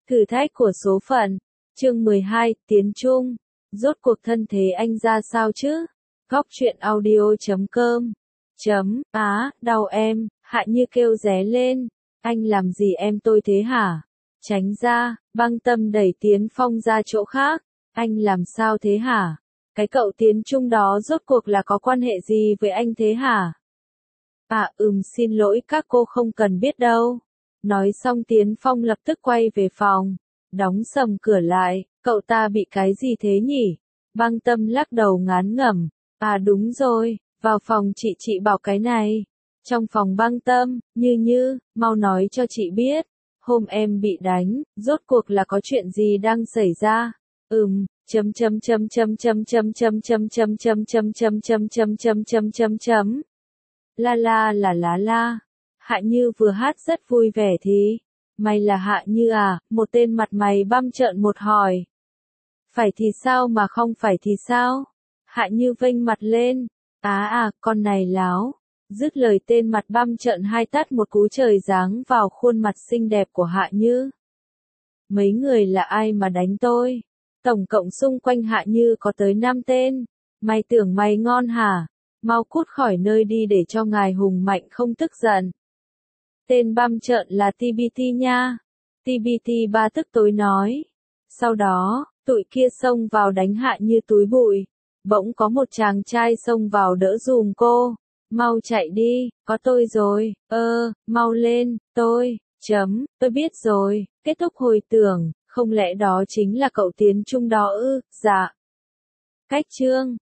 Thử thách của số phận. Chương 12, Tiến Trung. Rốt cuộc thân thế anh ra sao chứ? Góc truyện audio.com. Đau em, Hạ Như kêu ré lên. Anh làm gì em tôi thế hả? Tránh ra, Băng Tâm đẩy Tiến Phong ra chỗ khác. Anh làm sao thế hả? Cái cậu Tiến Trung đó rốt cuộc là có quan hệ gì với anh thế hả? Xin lỗi các cô không cần biết đâu. Nói xong Tiến Phong lập tức quay về phòng, đóng sầm cửa lại. Cậu ta bị cái gì thế nhỉ? Băng Tâm lắc đầu ngán ngẩm. Đúng rồi, vào phòng chị bảo cái này. Trong phòng Băng Tâm, Như, mau nói cho chị biết. Hôm em bị đánh, rốt cuộc là có chuyện gì đang xảy ra? La. Hạ Như vừa hát rất vui vẻ thì. Mày là Hạ Như à? Một tên mặt mày băm trợn một hỏi. Phải thì sao mà không phải thì sao? Hạ Như vênh mặt lên. Con này láo. Dứt lời tên mặt băm trợn hai tát một cú trời giáng vào khuôn mặt xinh đẹp của Hạ Như. Mấy người là ai mà đánh tôi? Tổng cộng xung quanh Hạ Như có tới 5 tên. Mày tưởng mày ngon hả? Mau cút khỏi nơi đi để cho ngài hùng mạnh không tức giận. Tên băm trợn là TBT nha. TBT ba tức tối nói. Sau đó, tụi kia xông vào đánh Hạ Như túi bụi. Bỗng có một chàng trai xông vào đỡ dùm cô. Mau chạy đi, có tôi rồi. Mau lên, tôi biết rồi. Kết thúc hồi tưởng, không lẽ đó chính là cậu Tiến Trung đó ư? Dạ. Cách chương